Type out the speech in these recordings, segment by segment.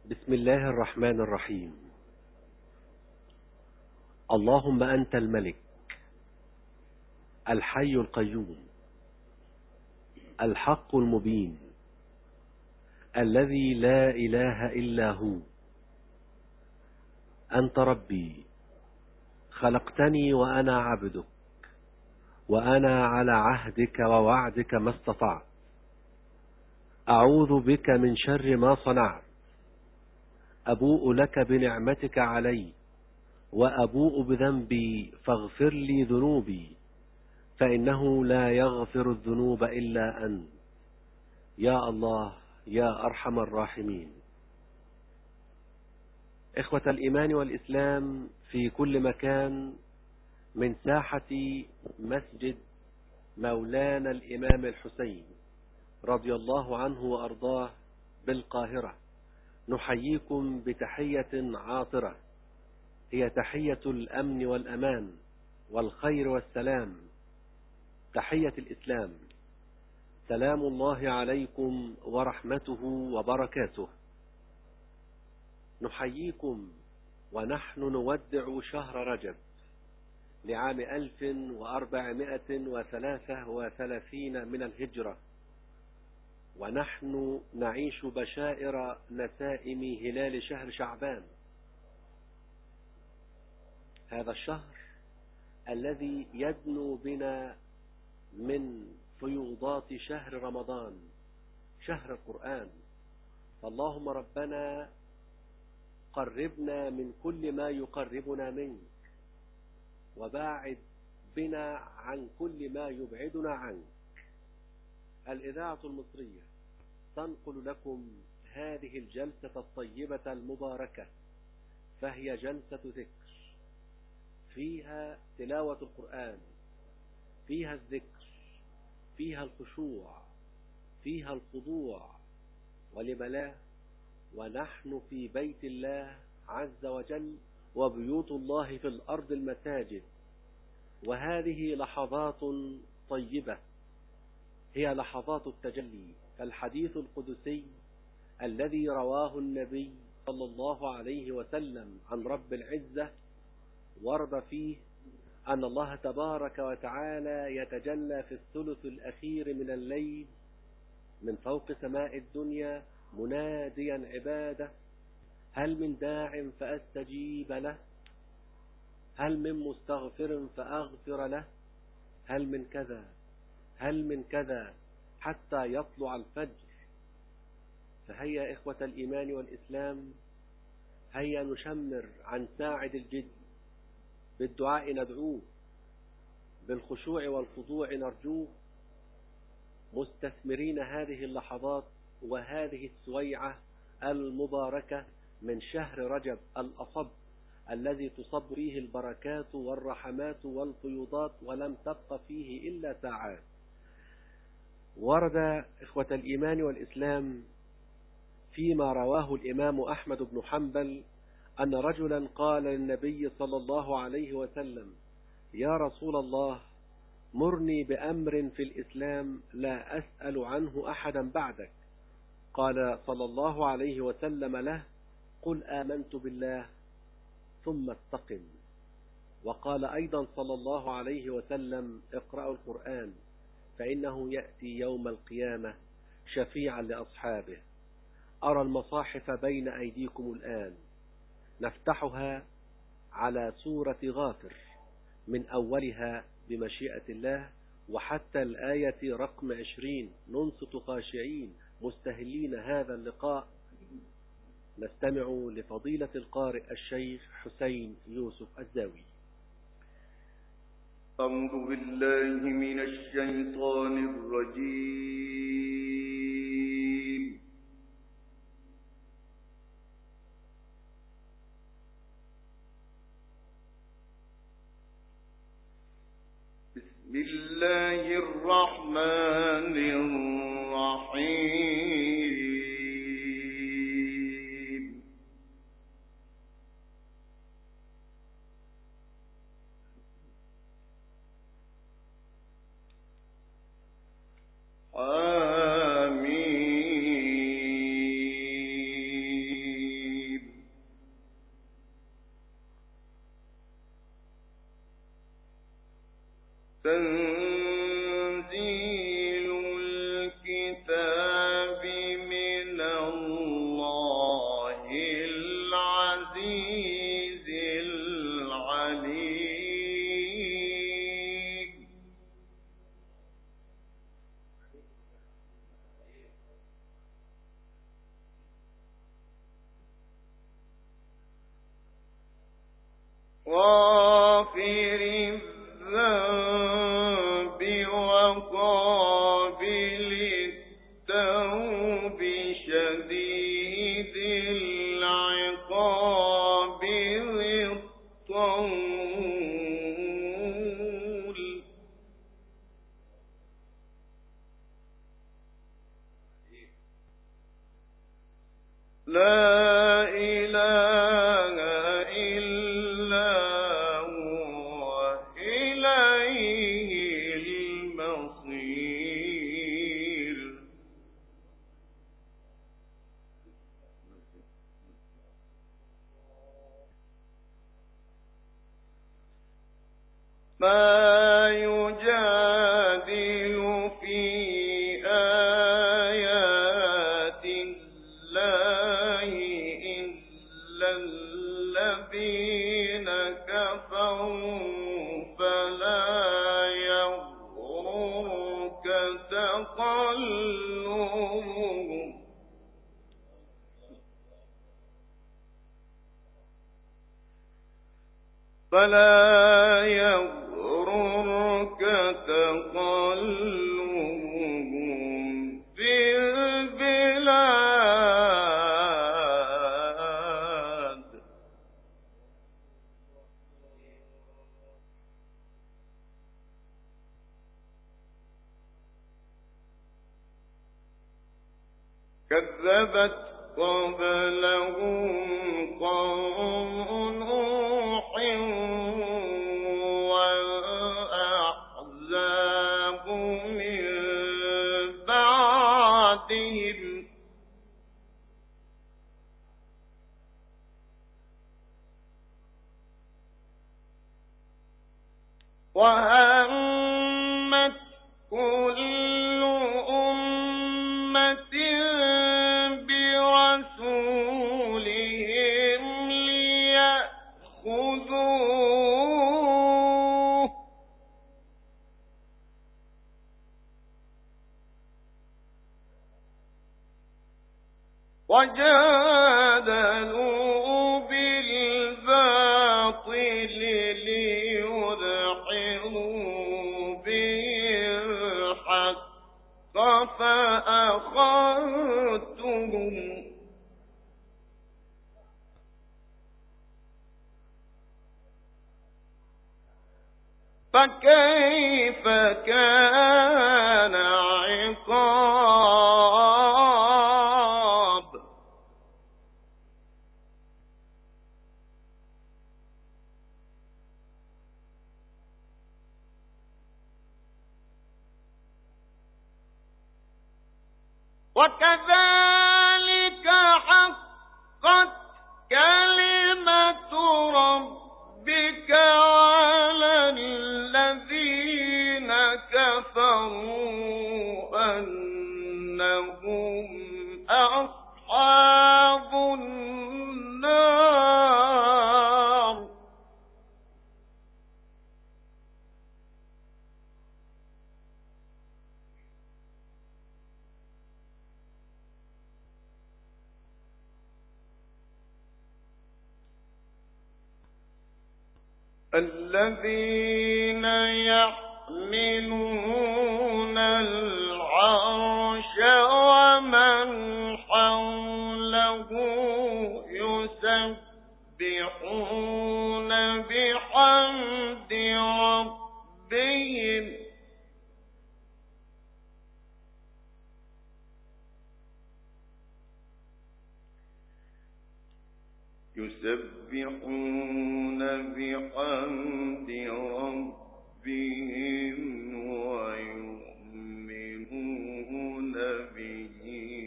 بسم الله الرحمن الرحيم. اللهم أنت الملك الحي القيوم الحق المبين الذي لا إله إلا هو. أنت ربي، خلقتني وأنا عبدك، وأنا على عهدك ووعدك ما استطعت. أعوذ بك من شر ما صنعت. أبوء لك بنعمتك علي وأبوء بذنبي فاغفر لي ذنوبي، فإنه لا يغفر الذنوب إلا أنت، يا الله يا أرحم الراحمين. إخوة الإيمان والإسلام في كل مكان، من ساحة مسجد مولانا الإمام الحسين رضي الله عنه وأرضاه بالقاهرة، نحييكم بتحية عاطرة، هي تحية الأمن والأمان والخير والسلام، تحية الإسلام. سلام الله عليكم ورحمته وبركاته. نحييكم ونحن نودع شهر رجب لعام 1433 من الهجرة، ونحن نعيش بشائر نسائم هلال شهر شعبان، هذا الشهر الذي يدنو بنا من فيوضات شهر رمضان، شهر القرآن. فاللهم ربنا قربنا من كل ما يقربنا منك، وباعد بنا عن كل ما يبعدنا عنك. الإذاعة المصرية تنقل لكم هذه الجلسة الطيبة المباركة، فهي جلسة ذكر، فيها تلاوة القرآن، فيها الذكر، فيها الخشوع، فيها الخضوع، ولم لا؟ ونحن في بيت الله عز وجل، وبيوت الله في الأرض المساجد، وهذه لحظات طيبة، هي لحظات التجلي. فالحديث القدسي الذي رواه النبي صلى الله عليه وسلم عن رب العزة ورد فيه أن الله تبارك وتعالى يتجلى في الثلث الأخير من الليل من فوق سماء الدنيا مناديا عباده: هل من داع فأستجيب له؟ هل من مستغفر فأغفر له؟ هل من كذا، هل من كذا، حتى يطلع الفجر. فهيا إخوة الإيمان والإسلام، هيا نشمر عن ساعد الجد، بالدعاء ندعوه، بالخشوع والخضوع نرجوه، مستثمرين هذه اللحظات وهذه السويعة المباركة من شهر رجب الأصب، الذي تصب فيه البركات والرحمات والفيوضات، ولم تبق فيه إلا ساعات. ورد إخوة الإيمان والإسلام فيما رواه الإمام أحمد بن حنبل أن رجلا قال للنبي صلى الله عليه وسلم: يا رسول الله، مرني بأمر في الإسلام لا أسأل عنه أحدا بعدك. قال صلى الله عليه وسلم له: قل آمنت بالله ثم استقم. وقال أيضا صلى الله عليه وسلم: اقرأوا القرآن فإنه يأتي يوم القيامة شفيعا لأصحابه. أرى المصاحف بين أيديكم الآن، نفتحها على سورة غافر من أولها بمشيئة الله وحتى الآية رقم 20، ننصت خاشعين مستهلين هذا اللقاء. نستمع لفضيلة القارئ الشيخ حسين يوسف الزاوي. أعوذ بالله من الشيطان الرجيم. بسم الله الرحمن الرحيم. آمين. لا إله إلا هو إليه المصير. ما يجادل في آيات الله إلا الذين كفروا فلا يغررك تقلبهم في البلاد. كذبت قبلهم قوم نوح والأحزاب من بعدهم وهمت كل أمة برسولهم ليأخذوه وجادلوا بالباطل ليدحضوا به الحق فأخذتهم فكيف كان عقاب. وكذلك حقت كلمة ربك على الذين كفروا أنهم أصحاب النار. الذين يحملون العرش ومن حوله يسبحون بحمد ربهم ويؤمنون به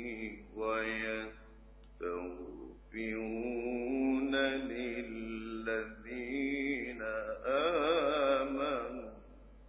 ويستغفرون للذين آمنوا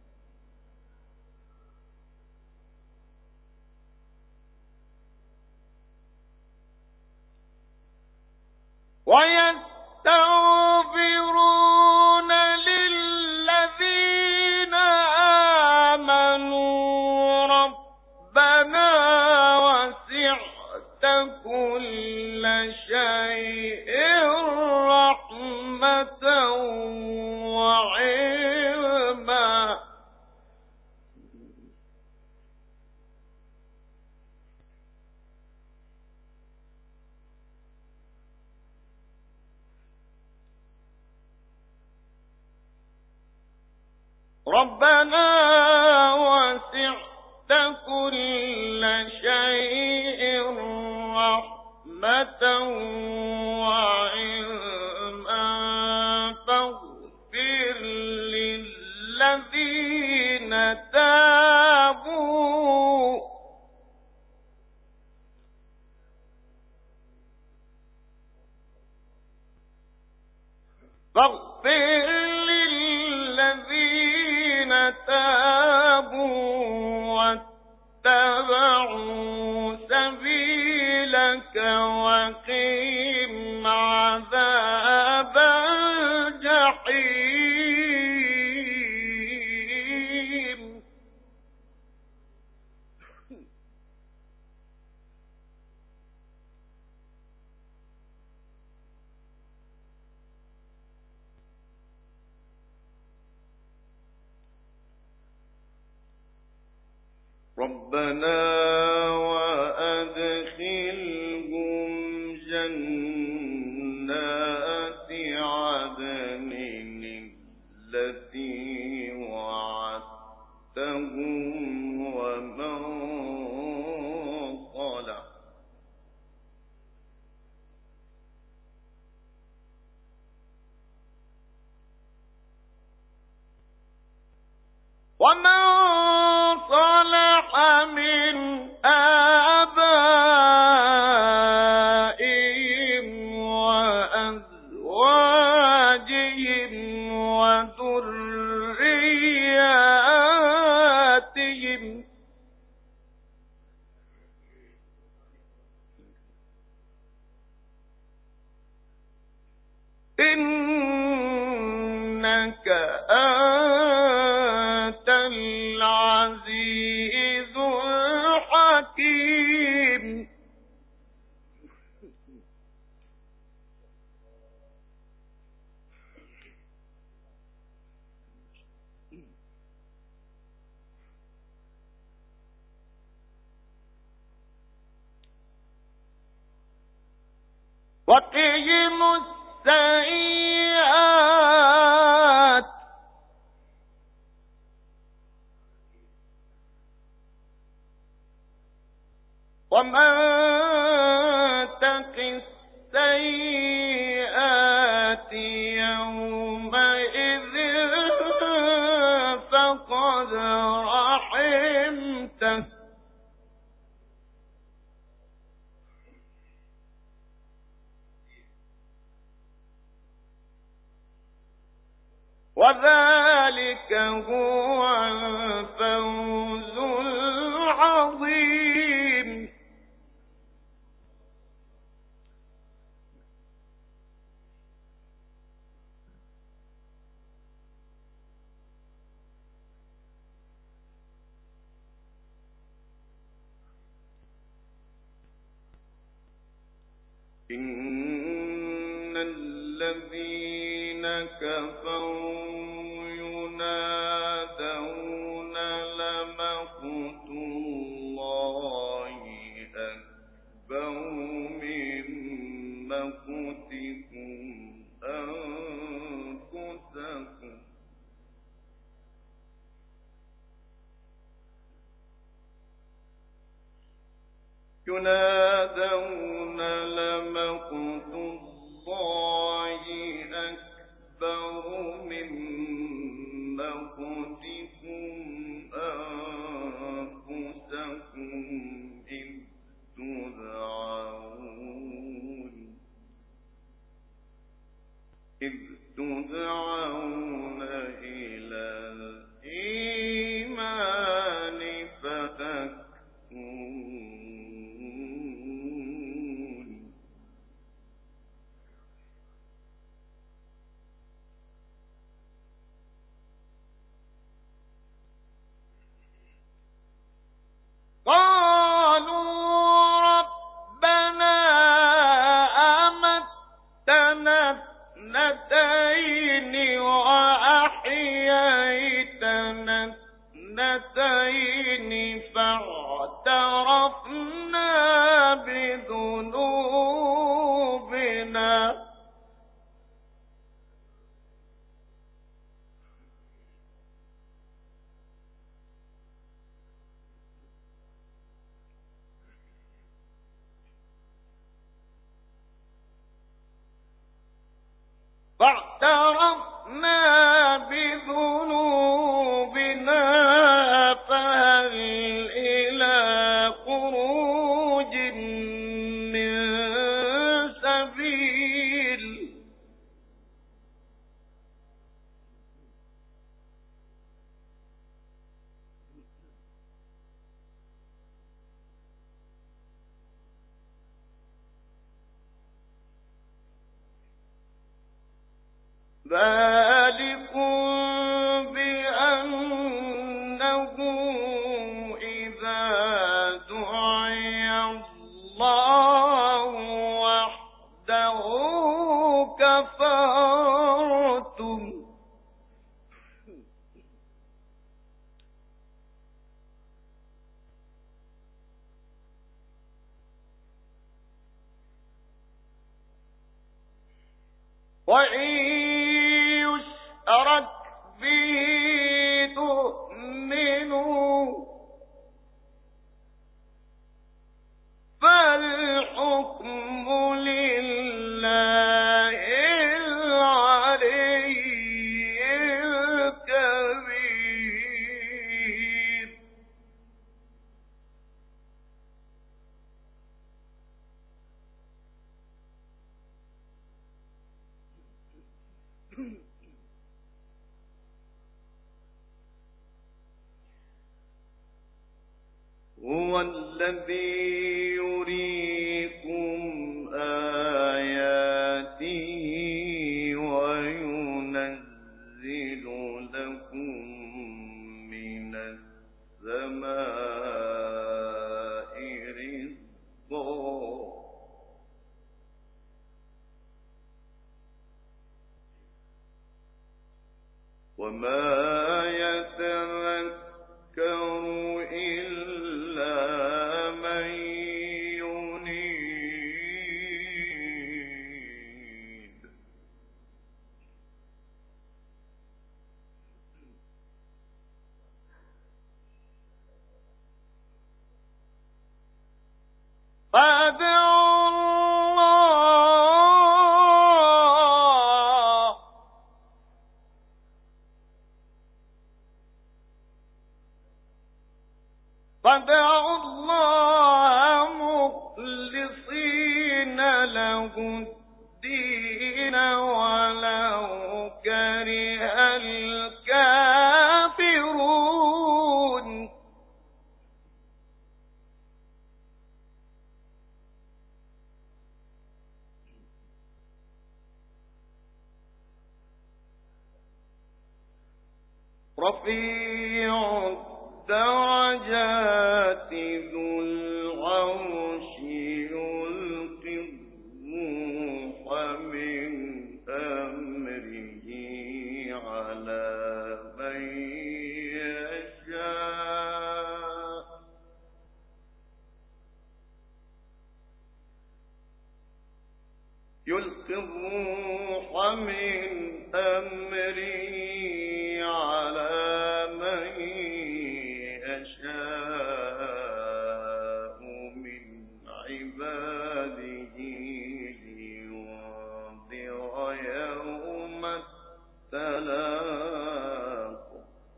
ويستغفرون للذين آمنوا ربنا وسعت كل شيء رحمة وعلما ربنا وسعت كل شيء رحمة وعلما فاغفر للذين تابوا واتبعوا سبيلك وقهم عذاب الجحيم ربنا وأدخلهم جنات عدن التي وعدتهم ومن صلح من آبائهم وأزواجهم وذرياتهم إنك أنت العزيز الحكيم وقهم السيئات ومن تق السيئات يومئذ فقد رحمته وذلك هو الفوز العظيم إن الذين كفروا ينادون لمقت الله أكبر من مقتكم أنفسكم ينادون لمقت الله أكبر من مقتكم أنفسكم إذ تدعون إلى الإيمان فتكفرون قالوا ربنا أمتنا اثنتين فاعترفنا بذنوبنا فهل إلى خروج من سبيل ذلكم بأنه إذا دعي الله وحده كفرتم وإن يشرك به تؤمنوا فالحكم لله العلي الكبير هو الذي يريكم آياته وينزل لكم من السماء رزقا وما يتذكر إلا من ينيب فادعوا الله مخلصين له الدين ولو كره الكافرون رفيع الدرجات ذو العرش يلقي الروح من أمره على من يشاء يلقي الروح من أمره على من يشاء من عباده لينذر يوم التلاق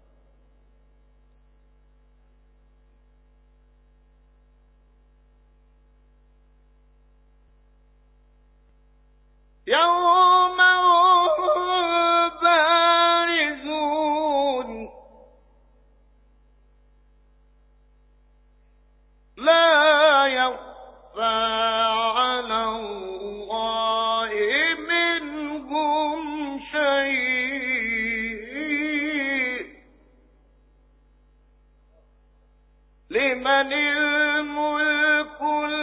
يوم هم بارزون لا يخفى على الله منهم شيء لمن الملك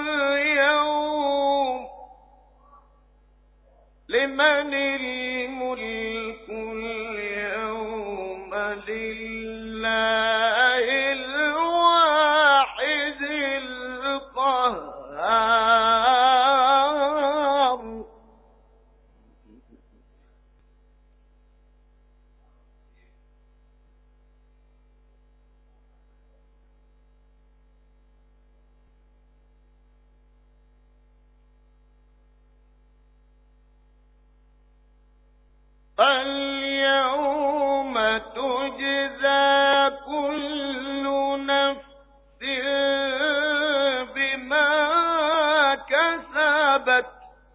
اليوم لمن الملك اليوم لله الواحد القهار ذابت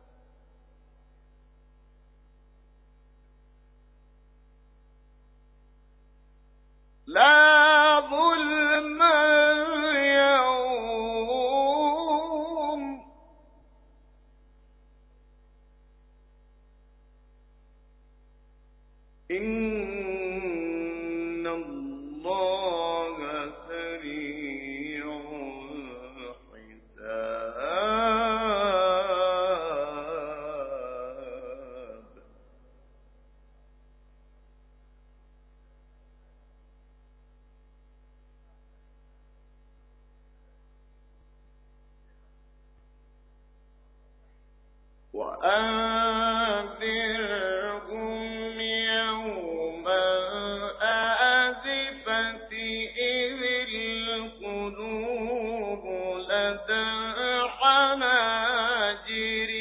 لا ظلم اليوم إن الله سريع الحساب. وأنذرهم يوم الآزفة إذ القلوب لدى الحناجر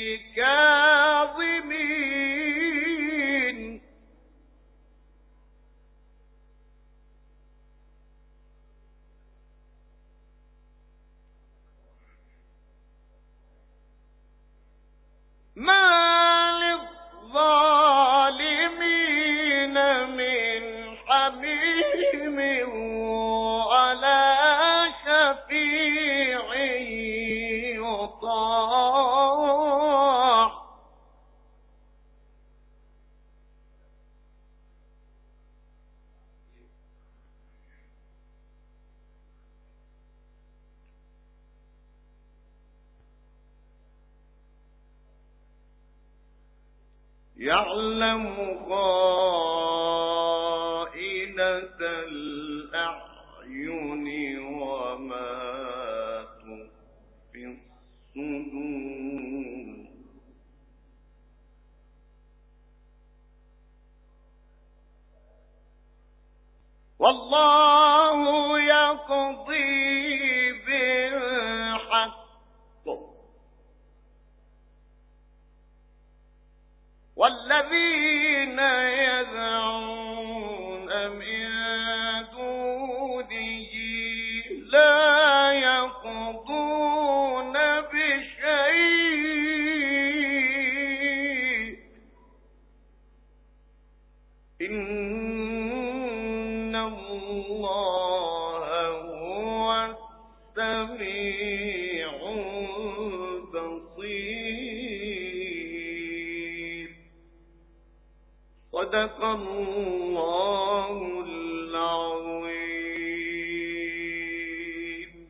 كاظمين ما للظالمين من حميم ولا شفيع يطاع يعلم خائنة الأعين وما تخفي الصدور والله يقضي بالحق والذين يدعون من دونه لا يقضون بشيء إن الله هو السميع البصير. صدق الله العظيم.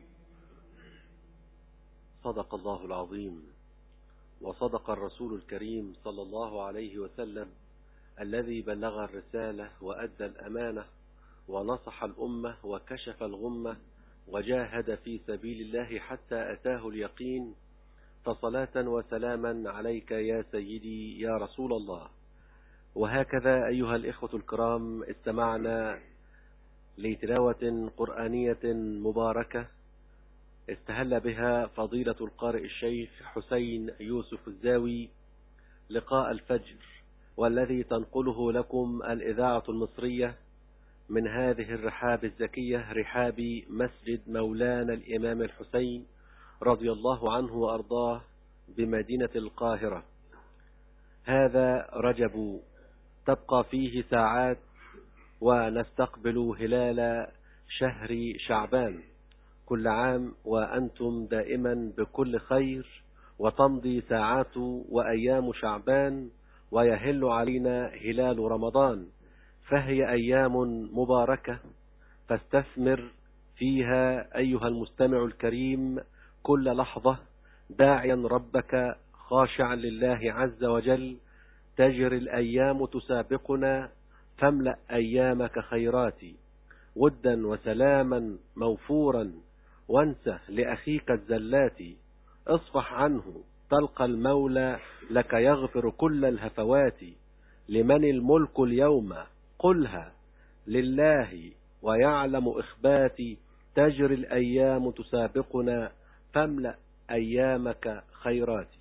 صدق الله العظيم، وصدق الرسول الكريم صلى الله عليه وسلم الذي بلغ الرسالة وأدى الأمانة ونصح الأمة وكشف الغمة وجاهد في سبيل الله حتى أتاه اليقين. فصلاة وسلاما عليك يا سيدي يا رسول الله. وهكذا أيها الإخوة الكرام استمعنا لتلاوة قرآنية مباركة استهل بها فضيلة القارئ الشيخ حسين يوسف الزاوي لقاء الفجر، والذي تنقله لكم الإذاعة المصرية من هذه الرحاب الزكية، رحاب مسجد مولانا الإمام الحسين رضي الله عنه وأرضاه بمدينة القاهرة. هذا رجب تبقى فيه ساعات ونستقبل هلال شهر شعبان. كل عام وأنتم دائما بكل خير، وتمضي ساعات وأيام شعبان ويهل علينا هلال رمضان، فهي أيام مباركة فاستثمر فيها أيها المستمع الكريم كل لحظة داعيا ربك خاشعا لله عز وجل. تجري الأيام تسابقنا فاملأ أيامك خيراتي ودا وسلاما موفورا، وانسى لأخيك الزلات، اصفح عنه تلقى المولى لك يغفر كل الهفوات. لمن الملك اليوم قلها لله ويعلم إخباتي، تجري الأيام تسابقنا فاملأ أيامك خيراتي.